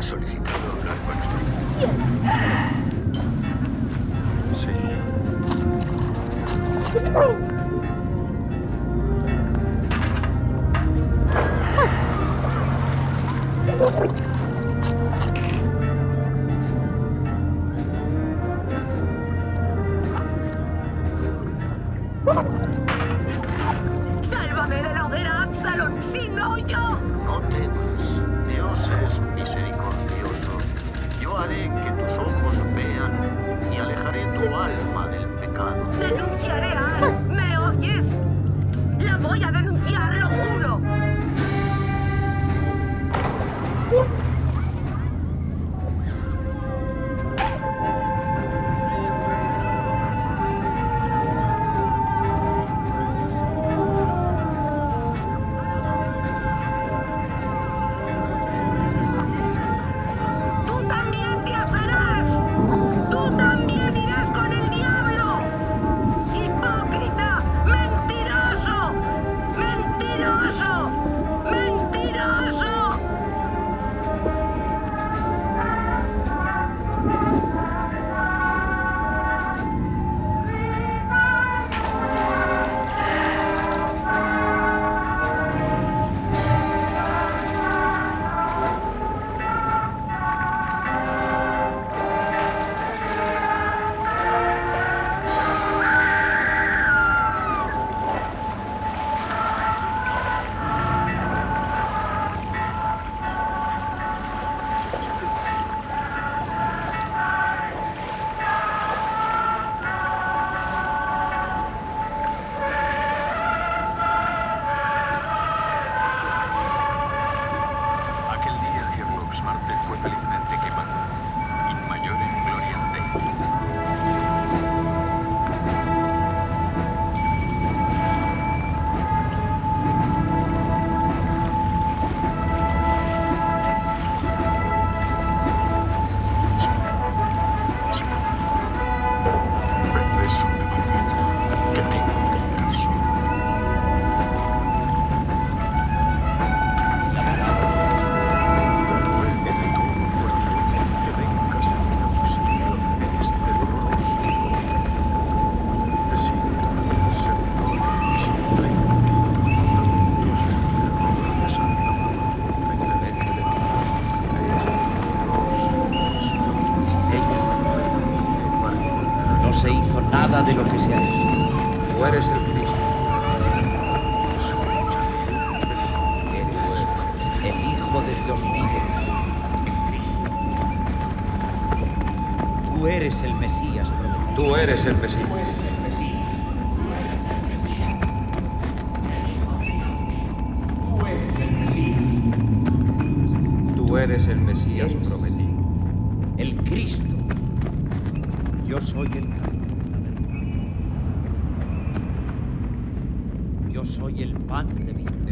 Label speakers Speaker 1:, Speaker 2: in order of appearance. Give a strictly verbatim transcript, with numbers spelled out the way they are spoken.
Speaker 1: ¿Has solicitado hablar con nuestro Sí.
Speaker 2: ¡Sálvame de la hoguera, Absalón! ¡Si no, yo!
Speaker 1: No temas. Dios es misericordioso. Yo haré que tus ojos vean y alejaré tu alma del pecado.
Speaker 2: Denunciaré a Anne. ¿Me oyes? La voy a denunciar, lo juro. Tú también te asarás. Tú también irás con el diablo. Hipócrita, mentiroso, mentiroso, mentiroso.
Speaker 1: Aquel día Herlock Marte fue felizmente quemado. In maiore gloria Dei. Es una batalla que tengo que librar solo. Ruéguele de todo corazón que vengas a mi auxilio en este doloroso momento. He sido tu fiel servidor y siempre he cumplido tus mandamientos del error de santa profunda y perenne de ti.
Speaker 3: No se hizo nada de lo que se ha hecho. Tú eres el Cristo. Eres el Hijo de Dios vivo. Tú eres el Mesías prometido. Tú eres el Mesías. Tú eres el Mesías prometido. El Cristo. Yo soy el camino. Yo soy el pan de vida.